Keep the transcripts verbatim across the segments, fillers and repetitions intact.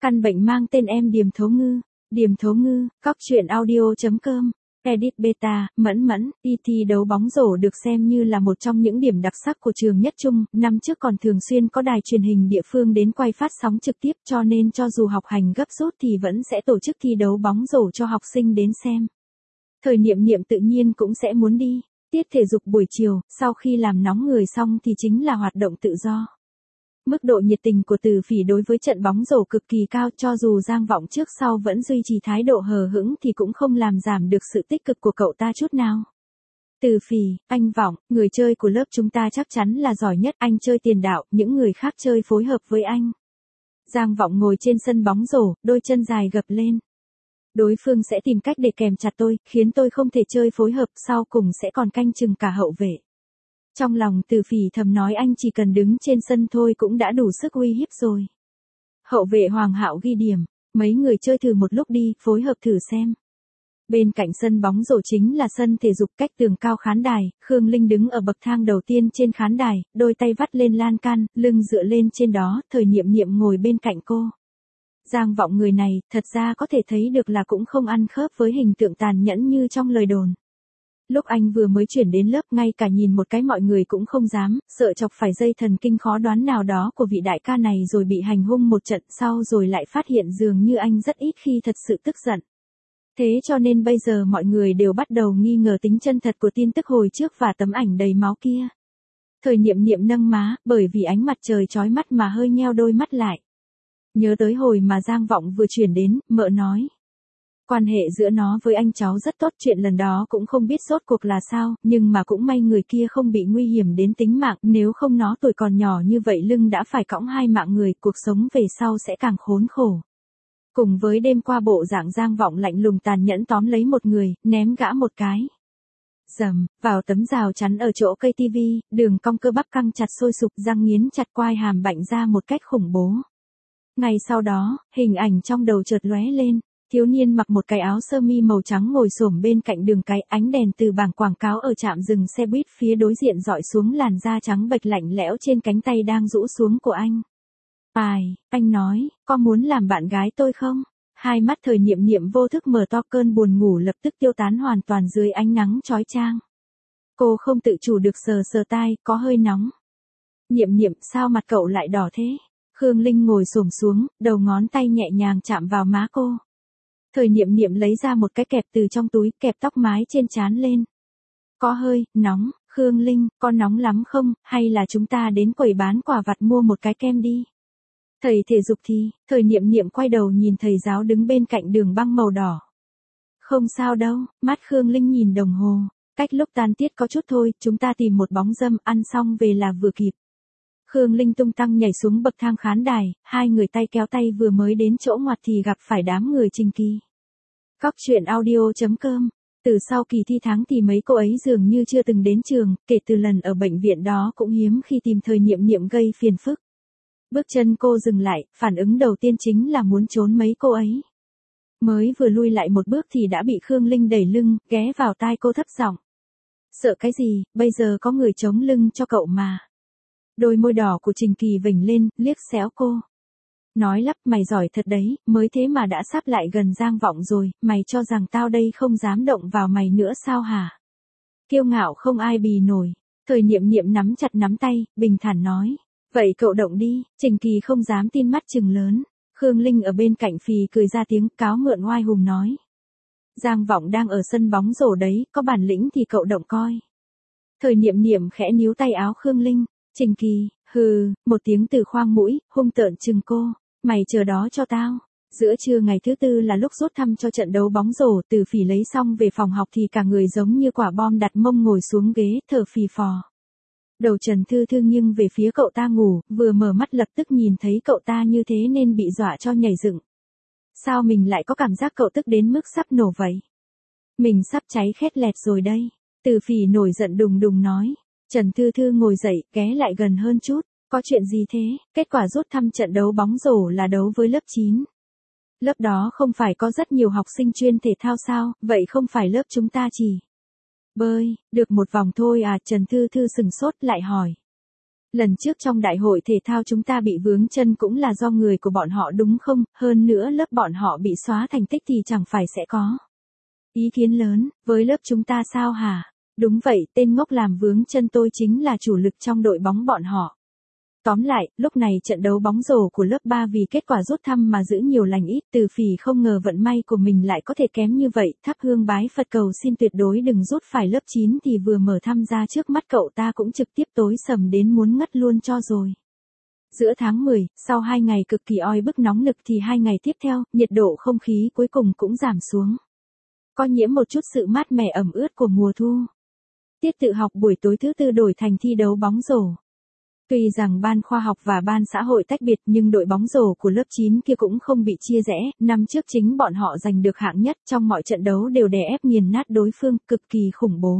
Căn bệnh mang tên em Điềm Thố Ngư. Điềm Thố Ngư, cóc truyện audio chấm com. Edit Beta, Mẫn Mẫn, đi thi đấu bóng rổ được xem như là một trong những điểm đặc sắc của trường Nhất Trung, năm trước còn thường xuyên có đài truyền hình địa phương đến quay phát sóng trực tiếp, cho nên cho dù học hành gấp rút thì vẫn sẽ tổ chức thi đấu bóng rổ cho học sinh đến xem. Thời Niệm Niệm tự nhiên cũng sẽ muốn đi. Tiết thể dục buổi chiều, sau khi làm nóng người xong thì chính là hoạt động tự do. Mức độ nhiệt tình của Từ Phỉ đối với trận bóng rổ cực kỳ cao, cho dù Giang Vọng trước sau vẫn duy trì thái độ hờ hững thì cũng không làm giảm được sự tích cực của cậu ta chút nào. Từ Phỉ, anh Vọng, người chơi của lớp chúng ta chắc chắn là giỏi nhất, anh chơi tiền đạo, những người khác chơi phối hợp với anh. Giang Vọng ngồi trên sân bóng rổ, đôi chân dài gập lên. Đối phương sẽ tìm cách để kèm chặt tôi, khiến tôi không thể chơi phối hợp, sau cùng sẽ còn canh chừng cả hậu vệ. Trong lòng Từ Phỉ thầm nói anh chỉ cần đứng trên sân thôi cũng đã đủ sức uy hiếp rồi. Hậu vệ Hoàng Hạo ghi điểm, mấy người chơi thử một lúc đi, phối hợp thử xem. Bên cạnh sân bóng rổ chính là sân thể dục cách tường cao khán đài, Khương Linh đứng ở bậc thang đầu tiên trên khán đài, đôi tay vắt lên lan can, lưng dựa lên trên đó, Thời Niệm Niệm ngồi bên cạnh cô. Giang Vọng người này, thật ra có thể thấy được là cũng không ăn khớp với hình tượng tàn nhẫn như trong lời đồn. Lúc anh vừa mới chuyển đến lớp, ngay cả nhìn một cái mọi người cũng không dám, sợ chọc phải dây thần kinh khó đoán nào đó của vị đại ca này rồi bị hành hung một trận sau rồi lại phát hiện dường như anh rất ít khi thật sự tức giận. Thế cho nên bây giờ mọi người đều bắt đầu nghi ngờ tính chân thật của tin tức hồi trước và tấm ảnh đầy máu kia. Thời Niệm Niệm nâng má, bởi vì ánh mặt trời chói mắt mà hơi nheo đôi mắt lại. Nhớ tới hồi mà Giang Vọng vừa chuyển đến, mợ nói. Quan hệ giữa nó với anh cháu rất tốt, chuyện lần đó cũng không biết rốt cuộc là sao, nhưng mà cũng may người kia không bị nguy hiểm đến tính mạng, nếu không nó tuổi còn nhỏ như vậy lưng đã phải cõng hai mạng người, cuộc sống về sau sẽ càng khốn khổ. Cùng với đêm qua bộ dạng Giang Vọng lạnh lùng tàn nhẫn tóm lấy một người, ném gã một cái. Dầm, vào tấm rào chắn ở chỗ cây tivi, đường cong cơ bắp căng chặt sôi sục, răng nghiến chặt quai hàm bạnh ra một cách khủng bố. Ngay sau đó, hình ảnh trong đầu chợt lóe lên. Thiếu niên mặc một cái áo sơ mi màu trắng ngồi xổm bên cạnh đường cái, ánh đèn từ bảng quảng cáo ở trạm dừng xe buýt phía đối diện dọi xuống làn da trắng bệch lạnh lẽo trên cánh tay đang rũ xuống của anh. Ai, anh nói, có muốn làm bạn gái tôi không? Hai mắt Thời Niệm Niệm vô thức mở to, cơn buồn ngủ lập tức tiêu tán hoàn toàn dưới ánh nắng chói chang. Cô không tự chủ được sờ sờ tai, có hơi nóng. Niệm Niệm, sao mặt cậu lại đỏ thế? Khương Linh ngồi xổm xuống, đầu ngón tay nhẹ nhàng chạm vào má cô. Thời Niệm Niệm lấy ra một cái kẹp từ trong túi, kẹp tóc mái trên trán lên. Có hơi nóng. Khương Linh, có nóng lắm không, hay là chúng ta đến quầy bán quà vặt mua một cái kem đi? Thầy thể dục thì, Thời Niệm Niệm quay đầu nhìn thầy giáo đứng bên cạnh đường băng màu đỏ. Không sao đâu, mắt Khương Linh nhìn đồng hồ, cách lúc tan tiết có chút thôi, chúng ta tìm một bóng râm, ăn xong về là vừa kịp. Khương Linh tung tăng nhảy xuống bậc thang khán đài, hai người tay kéo tay vừa mới đến chỗ ngoặt thì gặp phải đám người Trình Kỳ. Cóc truyện audio chấm com. Từ sau kỳ thi tháng thì mấy cô ấy dường như chưa từng đến trường, kể từ lần ở bệnh viện đó cũng hiếm khi tìm Thời Niệm Niệm gây phiền phức. Bước chân cô dừng lại, phản ứng đầu tiên chính là muốn trốn mấy cô ấy. Mới vừa lui lại một bước thì đã bị Khương Linh đẩy lưng, ghé vào tai cô thấp giọng. Sợ cái gì, bây giờ có người chống lưng cho cậu mà. Đôi môi đỏ của Trình Kỳ vểnh lên, liếc xéo cô. Nói lắp, mày giỏi thật đấy, mới thế mà đã sắp lại gần Giang Vọng rồi, mày cho rằng tao đây không dám động vào mày nữa sao hả? Kiêu ngạo không ai bì nổi. Thời Niệm Niệm nắm chặt nắm tay, bình thản nói. Vậy cậu động đi. Trình Kỳ không dám tin, mắt trừng lớn. Khương Linh ở bên cạnh phì cười ra tiếng, cáo mượn oai hùng nói. Giang Vọng đang ở sân bóng rổ đấy, có bản lĩnh thì cậu động coi. Thời Niệm Niệm khẽ níu tay áo Khương Linh. Trình Kỳ, hừ, một tiếng từ khoang mũi, hung tợn chừng cô. Mày chờ đó cho tao. Giữa trưa ngày thứ tư là lúc rút thăm cho trận đấu bóng rổ, Từ Phỉ lấy xong về phòng học thì cả người giống như quả bom đặt mông ngồi xuống ghế, thở phì phò. Đầu Trần Thư Thư nghiêng về phía cậu ta ngủ, vừa mở mắt lập tức nhìn thấy cậu ta như thế nên bị dọa cho nhảy dựng. Sao mình lại có cảm giác cậu tức đến mức sắp nổ vậy? Mình sắp cháy khét lẹt rồi đây. Từ Phỉ nổi giận đùng đùng nói. Trần Thư Thư ngồi dậy, ghé lại gần hơn chút. Có chuyện gì thế? Kết quả rút thăm trận đấu bóng rổ là đấu với lớp chín. Lớp đó không phải có rất nhiều học sinh chuyên thể thao sao, vậy không phải lớp chúng ta chỉ bơi, được một vòng thôi à? Trần Thư Thư sừng sốt lại hỏi. Lần trước trong đại hội thể thao chúng ta bị vướng chân cũng là do người của bọn họ đúng không, hơn nữa lớp bọn họ bị xóa thành tích thì chẳng phải sẽ có ý kiến lớn, với lớp chúng ta sao hả? Đúng vậy, tên ngốc làm vướng chân tôi chính là chủ lực trong đội bóng bọn họ. Tóm lại, lúc này trận đấu bóng rổ của lớp ba vì kết quả rút thăm mà giữ nhiều lành ít, Từ Phỉ không ngờ vận may của mình lại có thể kém như vậy, thắp hương bái Phật cầu xin tuyệt đối đừng rút phải lớp chín thì vừa mở thăm ra trước mắt cậu ta cũng trực tiếp tối sầm đến muốn ngất luôn cho rồi. Giữa tháng mười, sau hai ngày cực kỳ oi bức nóng nực thì hai ngày tiếp theo, nhiệt độ không khí cuối cùng cũng giảm xuống. Có nhiễm một chút sự mát mẻ ẩm ướt của mùa thu. Tiết tự học buổi tối thứ tư đổi thành thi đấu bóng rổ. Tuy rằng ban khoa học và ban xã hội tách biệt nhưng đội bóng rổ của lớp chín kia cũng không bị chia rẽ, năm trước chính bọn họ giành được hạng nhất trong mọi trận đấu đều đè ép nghiền nát đối phương, cực kỳ khủng bố.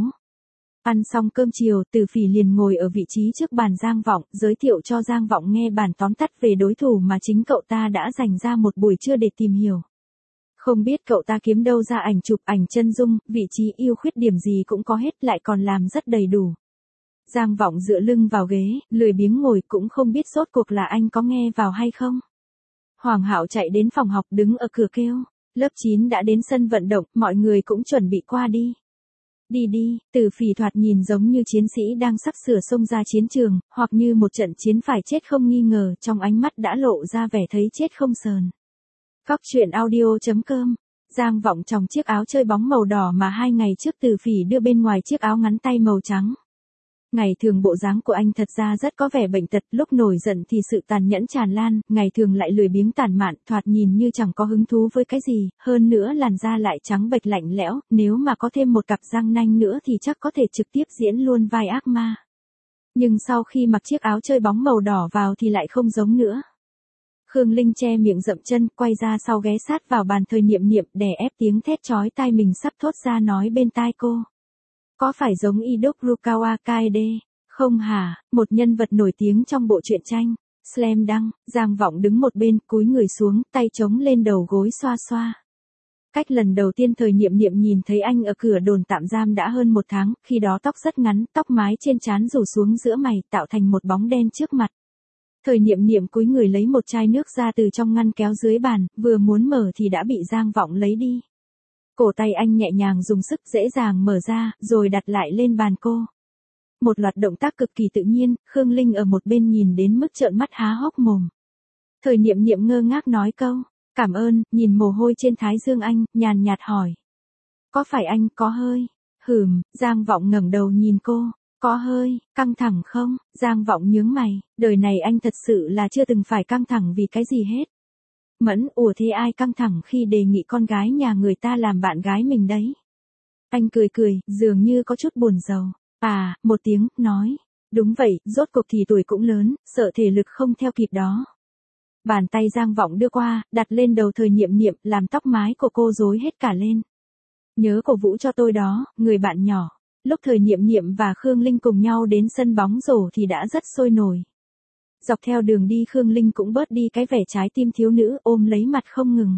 Ăn xong cơm chiều, Từ Phỉ liền ngồi ở vị trí trước bàn Giang Vọng, giới thiệu cho Giang Vọng nghe bản tóm tắt về đối thủ mà chính cậu ta đã dành ra một buổi trưa để tìm hiểu. Không biết cậu ta kiếm đâu ra ảnh chụp, ảnh chân dung, vị trí ưu khuyết điểm gì cũng có hết, lại còn làm rất đầy đủ. Giang Vọng dựa lưng vào ghế, lười biếng ngồi, cũng không biết rốt cuộc là anh có nghe vào hay không. Hoàng Hạo chạy đến phòng học đứng ở cửa kêu, lớp chín đã đến sân vận động, mọi người cũng chuẩn bị qua đi. Đi đi, Từ Phỉ thoạt nhìn giống như chiến sĩ đang sắp sửa xông ra chiến trường, hoặc như một trận chiến phải chết không nghi ngờ, trong ánh mắt đã lộ ra vẻ thấy chết không sờn. Cóc truyện audio chấm com. Giang Vọng trong chiếc áo chơi bóng màu đỏ mà hai ngày trước Từ Phỉ đưa bên ngoài chiếc áo ngắn tay màu trắng. Ngày thường bộ dáng của anh thật ra rất có vẻ bệnh tật, lúc nổi giận thì sự tàn nhẫn tràn lan, ngày thường lại lười biếng tàn mạn, thoạt nhìn như chẳng có hứng thú với cái gì, hơn nữa làn da lại trắng bệch lạnh lẽo, nếu mà có thêm một cặp răng nanh nữa thì chắc có thể trực tiếp diễn luôn vai ác ma. Nhưng sau khi mặc chiếc áo chơi bóng màu đỏ vào thì lại không giống nữa. Khương Linh che miệng dậm chân, quay ra sau ghé sát vào bàn Thời Niệm Niệm, đè ép tiếng thét chói tai mình sắp thốt ra nói bên tai cô. Có phải giống Idorukawa Kaede, không hả, một nhân vật nổi tiếng trong bộ truyện tranh, Slam Dunk. Giang Vọng đứng một bên, cúi người xuống, tay chống lên đầu gối xoa xoa. Cách lần đầu tiên Thời Niệm Niệm nhìn thấy anh ở cửa đồn tạm giam đã hơn một tháng, khi đó tóc rất ngắn, tóc mái trên trán rủ xuống giữa mày, tạo thành một bóng đen trước mặt. Thời Niệm Niệm cúi người lấy một chai nước ra từ trong ngăn kéo dưới bàn, vừa muốn mở thì đã bị Giang Vọng lấy đi. Cổ tay anh nhẹ nhàng dùng sức dễ dàng mở ra, rồi đặt lại lên bàn cô. Một loạt động tác cực kỳ tự nhiên, Khương Linh ở một bên nhìn đến mức trợn mắt há hốc mồm. Thời Niệm Niệm ngơ ngác nói câu, cảm ơn, nhìn mồ hôi trên thái dương anh, nhàn nhạt hỏi. Có phải anh có hơi? Hừm, Giang Vọng ngẩng đầu nhìn cô. Có hơi, căng thẳng không? Giang Vọng nhướng mày, đời này anh thật sự là chưa từng phải căng thẳng vì cái gì hết. Mẫn, ủa thế ai căng thẳng khi đề nghị con gái nhà người ta làm bạn gái mình đấy? Anh cười cười, dường như có chút buồn rầu. À, một tiếng, nói. Đúng vậy, rốt cuộc thì tuổi cũng lớn, sợ thể lực không theo kịp đó. Bàn tay Giang Vọng đưa qua, đặt lên đầu Thời Niệm Niệm, làm tóc mái của cô rối hết cả lên. Nhớ cổ vũ cho tôi đó, người bạn nhỏ. Lúc Thời Niệm Niệm và Khương Linh cùng nhau đến sân bóng rổ thì đã rất sôi nổi. Dọc theo đường đi Khương Linh cũng bớt đi cái vẻ trái tim thiếu nữ, ôm lấy mặt không ngừng.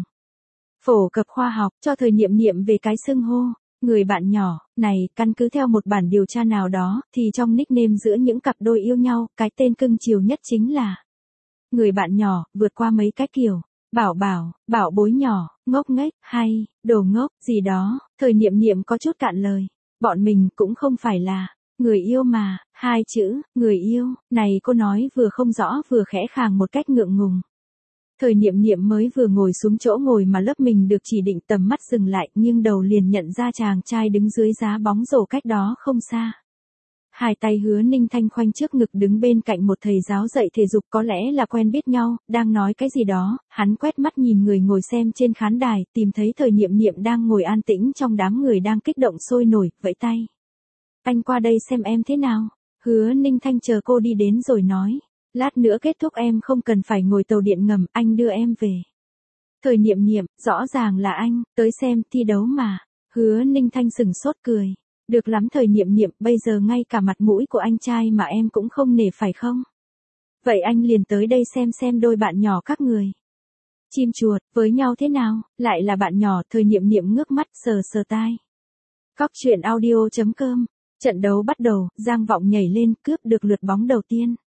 Phổ cập khoa học, cho Thời Niệm Niệm về cái xưng hô, người bạn nhỏ, này, căn cứ theo một bản điều tra nào đó, thì trong nickname giữa những cặp đôi yêu nhau, cái tên cưng chiều nhất chính là người bạn nhỏ, vượt qua mấy cái kiểu, bảo bảo, bảo bối nhỏ, ngốc nghếch, hay, đồ ngốc, gì đó. Thời Niệm Niệm có chút cạn lời. Bọn mình cũng không phải là người yêu mà, hai chữ, người yêu, này cô nói vừa không rõ vừa khẽ khàng một cách ngượng ngùng. Thời Niệm Niệm mới vừa ngồi xuống chỗ ngồi mà lớp mình được chỉ định, tầm mắt dừng lại, nghiêng đầu liền nhận ra chàng trai đứng dưới giá bóng rổ cách đó không xa. Hai tay Hứa Ninh Thanh khoanh trước ngực đứng bên cạnh một thầy giáo dạy thể dục, có lẽ là quen biết nhau, đang nói cái gì đó, hắn quét mắt nhìn người ngồi xem trên khán đài, tìm thấy Thời Niệm Niệm đang ngồi an tĩnh trong đám người đang kích động sôi nổi, vẫy tay. Anh qua đây xem em thế nào. Hứa Ninh Thanh chờ cô đi đến rồi nói, lát nữa kết thúc em không cần phải ngồi tàu điện ngầm, anh đưa em về. Thời Niệm Niệm, rõ ràng là anh, tới xem thi đấu mà. Hứa Ninh Thanh sừng sốt cười. Được lắm Thời Niệm Niệm, bây giờ ngay cả mặt mũi của anh trai mà em cũng không nể phải không? Vậy anh liền tới đây xem xem đôi bạn nhỏ các người. Chim chuột, với nhau thế nào, lại là bạn nhỏ. Thời Niệm Niệm ngước mắt sờ sờ tai. Cóc truyện audio chấm com. Trận đấu bắt đầu, Giang Vọng nhảy lên, cướp được lượt bóng đầu tiên.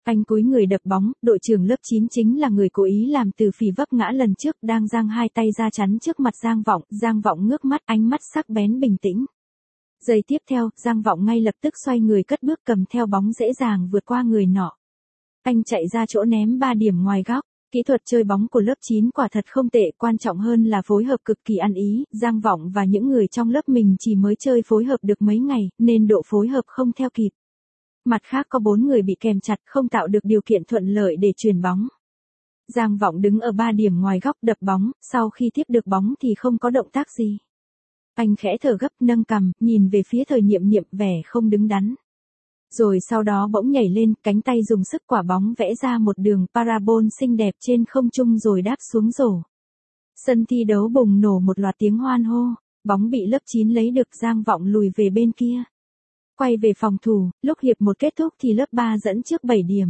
Anh cúi người đập bóng, đội trưởng lớp chín chính là người cố ý làm Từ Phỉ vấp ngã lần trước, đang giang hai tay ra chắn trước mặt Giang Vọng, Giang Vọng ngước mắt, ánh mắt sắc bén bình tĩnh. Giây tiếp theo, Giang Vọng ngay lập tức xoay người cất bước cầm theo bóng dễ dàng vượt qua người nọ. Anh chạy ra chỗ ném ba điểm ngoài góc. Kỹ thuật chơi bóng của lớp chín quả thật không tệ, quan trọng hơn là phối hợp cực kỳ ăn ý, Giang Vọng và những người trong lớp mình chỉ mới chơi phối hợp được mấy ngày, nên độ phối hợp không theo kịp. Mặt khác có bốn người bị kèm chặt, không tạo được điều kiện thuận lợi để chuyền bóng. Giang Vọng đứng ở ba điểm ngoài góc đập bóng, sau khi tiếp được bóng thì không có động tác gì. Anh khẽ thở gấp, nâng cằm, nhìn về phía Thời Niệm Niệm, vẻ không đứng đắn. Rồi sau đó bỗng nhảy lên, cánh tay dùng sức quả bóng vẽ ra một đường parabol xinh đẹp trên không trung rồi đáp xuống rổ. Sân thi đấu bùng nổ một loạt tiếng hoan hô, bóng bị lớp chín lấy được, Giang Vọng lùi về bên kia. Quay về phòng thủ, lúc hiệp một kết thúc thì lớp ba dẫn trước bảy điểm.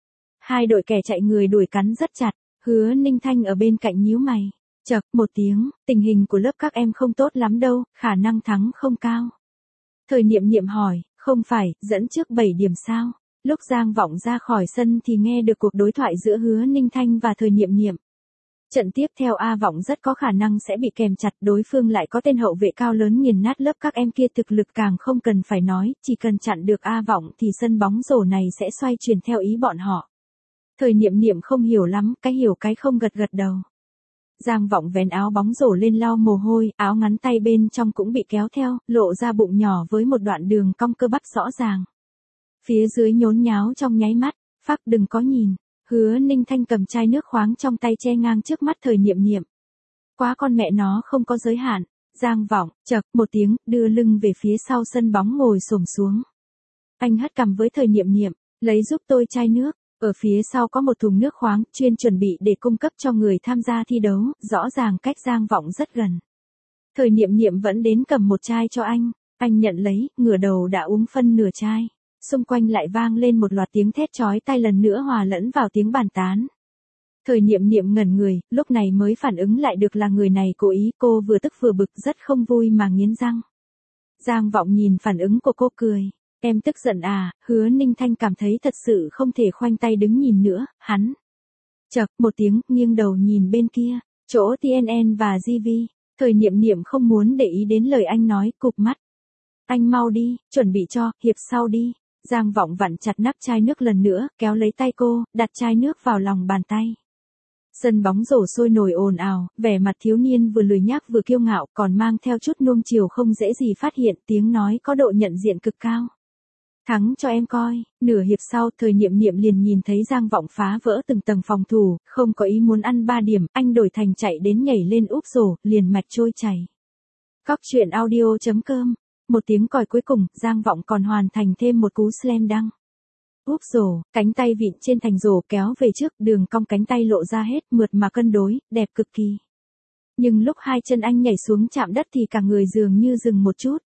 Hai đội kẻ chạy người đuổi cắn rất chặt, Hứa Ninh Thanh ở bên cạnh nhíu mày. Chậc, một tiếng, tình hình của lớp các em không tốt lắm đâu, khả năng thắng không cao. Thời Niệm Niệm hỏi, không phải, dẫn trước bảy điểm sao? Lúc Giang Vọng ra khỏi sân thì nghe được cuộc đối thoại giữa Hứa Ninh Thanh và Thời Niệm Niệm. Trận tiếp theo A Vọng rất có khả năng sẽ bị kèm chặt, đối phương lại có tên hậu vệ cao lớn nghiền nát lớp các em kia, thực lực càng không cần phải nói, chỉ cần chặn được A Vọng thì sân bóng rổ này sẽ xoay chuyển theo ý bọn họ. Thời Niệm Niệm không hiểu lắm, cái hiểu cái không gật gật đầu. Giang Vọng vén áo bóng rổ lên lau mồ hôi, áo ngắn tay bên trong cũng bị kéo theo, lộ ra bụng nhỏ với một đoạn đường cong cơ bắp rõ ràng. Phía dưới nhốn nháo trong nháy mắt, phác đừng có nhìn. Hứa Ninh Thanh cầm chai nước khoáng trong tay che ngang trước mắt Thời Niệm Niệm. Quá con mẹ nó không có giới hạn. Giang Vọng, chậc, một tiếng, đưa lưng về phía sau sân bóng ngồi xổm xuống. Anh hất cằm với Thời Niệm Niệm, lấy giúp tôi chai nước. Ở phía sau có một thùng nước khoáng, chuyên chuẩn bị để cung cấp cho người tham gia thi đấu, rõ ràng cách Giang Vọng rất gần. Thời Niệm Niệm vẫn đến cầm một chai cho anh, anh nhận lấy, ngửa đầu đã uống phân nửa chai. Xung quanh lại vang lên một loạt tiếng thét chói tai lần nữa hòa lẫn vào tiếng bàn tán. Thời Niệm Niệm ngẩn người, lúc này mới phản ứng lại được là người này cố ý, cô vừa tức vừa bực rất không vui mà nghiến răng. Giang Vọng nhìn phản ứng của cô cười. Em tức giận à? Hứa Ninh Thanh cảm thấy thật sự không thể khoanh tay đứng nhìn nữa, hắn. Chậc, một tiếng, nghiêng đầu nhìn bên kia, chỗ tê en en và giê vê. Thời Niệm Niệm không muốn để ý đến lời anh nói, cụp mắt. Anh mau đi, chuẩn bị cho, hiệp sau đi. Giang Vọng vặn chặt nắp chai nước lần nữa, kéo lấy tay cô, đặt chai nước vào lòng bàn tay. Sân bóng rổ sôi nổi ồn ào, vẻ mặt thiếu niên vừa lười nhác vừa kiêu ngạo, còn mang theo chút nuông chiều không dễ gì phát hiện, tiếng nói có độ nhận diện cực cao. Thắng cho em coi. Nửa hiệp sau, Thời Niệm Niệm liền nhìn thấy Giang Vọng phá vỡ từng tầng phòng thủ, không có ý muốn ăn ba điểm, anh đổi thành chạy đến nhảy lên úp rổ, liền mạch trôi chảy. Cóc truyện audio chấm com. Một tiếng còi cuối cùng, Giang Vọng còn hoàn thành thêm một cú slam dunk. Úp rổ, cánh tay vịn trên thành rổ kéo về trước, đường cong cánh tay lộ ra hết, mượt mà cân đối, đẹp cực kỳ. Nhưng lúc hai chân anh nhảy xuống chạm đất thì cả người dường như dừng một chút.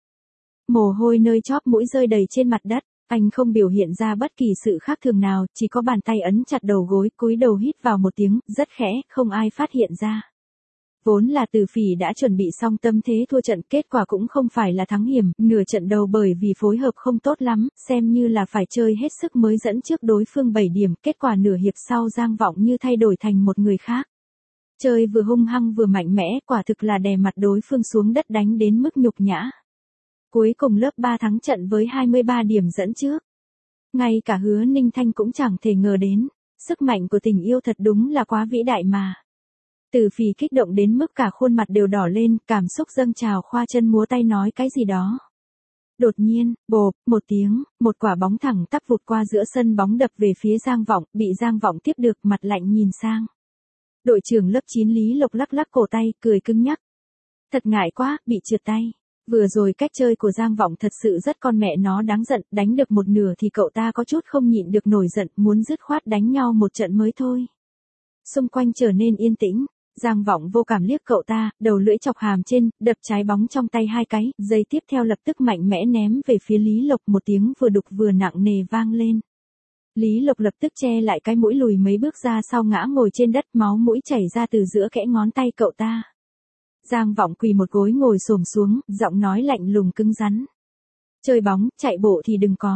Mồ hôi nơi chóp mũi rơi đầy trên mặt đất, anh không biểu hiện ra bất kỳ sự khác thường nào, chỉ có bàn tay ấn chặt đầu gối, cúi đầu hít vào một tiếng, rất khẽ, không ai phát hiện ra. Vốn là Từ Phỉ đã chuẩn bị xong tâm thế thua trận, kết quả cũng không phải là thắng hiểm, nửa trận đầu bởi vì phối hợp không tốt lắm, xem như là phải chơi hết sức mới dẫn trước đối phương bảy điểm, kết quả nửa hiệp sau Giang Vọng như thay đổi thành một người khác. Chơi vừa hung hăng vừa mạnh mẽ, quả thực là đè mặt đối phương xuống đất đánh đến mức nhục nhã. Cuối cùng lớp ba thắng trận với hai mươi ba điểm dẫn trước. Ngay cả Hứa Ninh Thanh cũng chẳng thể ngờ đến, sức mạnh của tình yêu thật đúng là quá vĩ đại mà. Từ Phỉ kích động đến mức cả khuôn mặt đều đỏ lên, cảm xúc dâng trào, khoa chân múa tay nói cái gì đó. Đột nhiên, bộp, một tiếng, một quả bóng thẳng tắp vụt qua giữa sân bóng đập về phía Giang Vọng, bị Giang Vọng tiếp được, mặt lạnh nhìn sang. Đội trưởng lớp chín Lý Lộc lắc lắc cổ tay, cười cứng nhắc. Thật ngại quá, bị trượt tay. Vừa rồi cách chơi của Giang Vọng thật sự rất con mẹ nó đáng giận, đánh được một nửa thì cậu ta có chút không nhịn được nổi giận, muốn dứt khoát đánh nhau một trận mới thôi. Xung quanh trở nên yên tĩnh, Giang Vọng vô cảm liếc cậu ta, đầu lưỡi chọc hàm trên, đập trái bóng trong tay hai cái, giây tiếp theo lập tức mạnh mẽ ném về phía Lý Lộc, một tiếng vừa đục vừa nặng nề vang lên. Lý Lộc lập tức che lại cái mũi, lùi mấy bước ra sau ngã ngồi trên đất, máu mũi chảy ra từ giữa kẽ ngón tay cậu ta. Giang Vọng quỳ một gối ngồi xổm xuống, giọng nói lạnh lùng cứng rắn. Chơi bóng, chạy bộ thì đừng có.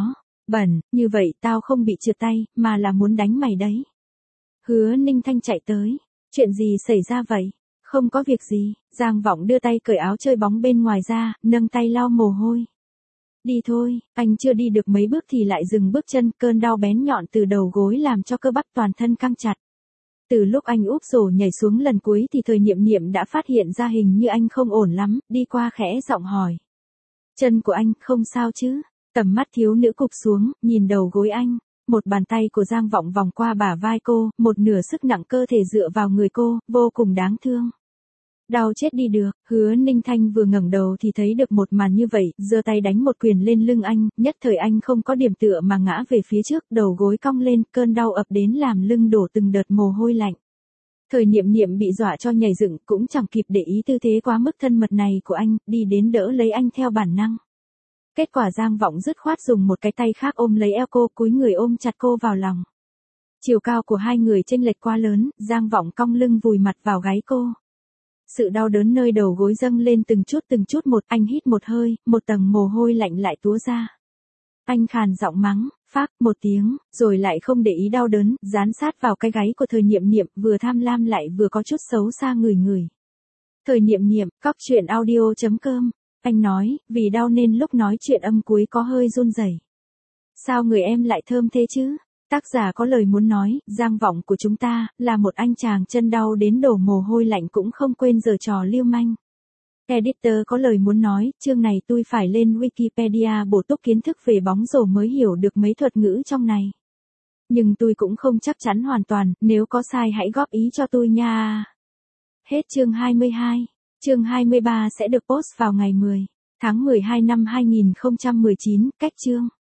Bẩn, như vậy tao không bị trượt tay, mà là muốn đánh mày đấy. Hứa Ninh Thanh chạy tới. Chuyện gì xảy ra vậy? Không có việc gì, Giang Vọng đưa tay cởi áo chơi bóng bên ngoài ra, nâng tay lau mồ hôi. Đi thôi, anh chưa đi được mấy bước thì lại dừng bước chân, cơn đau bén nhọn từ đầu gối làm cho cơ bắp toàn thân căng chặt. Từ lúc anh úp rổ nhảy xuống lần cuối thì Thời Niệm Niệm đã phát hiện ra hình như anh không ổn lắm, đi qua khẽ giọng hỏi. Chân của anh, không sao chứ? Tầm mắt thiếu nữ cụp xuống, nhìn đầu gối anh. Một bàn tay của Giang Vọng vòng qua bả vai cô, một nửa sức nặng cơ thể dựa vào người cô, vô cùng đáng thương. Đau chết đi được, Hứa Ninh Thanh vừa ngẩng đầu thì thấy được một màn như vậy, giơ tay đánh một quyền lên lưng anh, nhất thời anh không có điểm tựa mà ngã về phía trước, đầu gối cong lên, cơn đau ập đến làm lưng đổ từng đợt mồ hôi lạnh. Thời Niệm Niệm bị dọa cho nhảy dựng, cũng chẳng kịp để ý tư thế quá mức thân mật này của anh, đi đến đỡ lấy anh theo bản năng. Kết quả Giang Vọng dứt khoát dùng một cái tay khác ôm lấy eo cô, cúi người ôm chặt cô vào lòng. Chiều cao của hai người chênh lệch quá lớn, Giang Vọng cong lưng vùi mặt vào gáy cô. Sự đau đớn nơi đầu gối dâng lên từng chút từng chút một, anh hít một hơi, một tầng mồ hôi lạnh lại túa ra. Anh khàn giọng mắng, phác một tiếng, rồi lại không để ý đau đớn, dán sát vào cái gáy của Thời Niệm Niệm, vừa tham lam lại vừa có chút xấu xa ngửi ngửi. Thời Niệm Niệm, cóc truyện audio chấm com. Anh nói, vì đau nên lúc nói chuyện âm cuối có hơi run rẩy. Sao người em lại thơm thế chứ? Tác giả có lời muốn nói, Giang Vọng của chúng ta, là một anh chàng chân đau đến đổ mồ hôi lạnh cũng không quên giở trò lưu manh. Editor có lời muốn nói, chương này tôi phải lên Wikipedia bổ túc kiến thức về bóng rổ mới hiểu được mấy thuật ngữ trong này. Nhưng tôi cũng không chắc chắn hoàn toàn, nếu có sai hãy góp ý cho tôi nha. Hết chương hai mươi hai. Chương hai mươi ba sẽ được post vào ngày mười tháng mười hai năm hai nghìn không trăm mười chín, cách chương.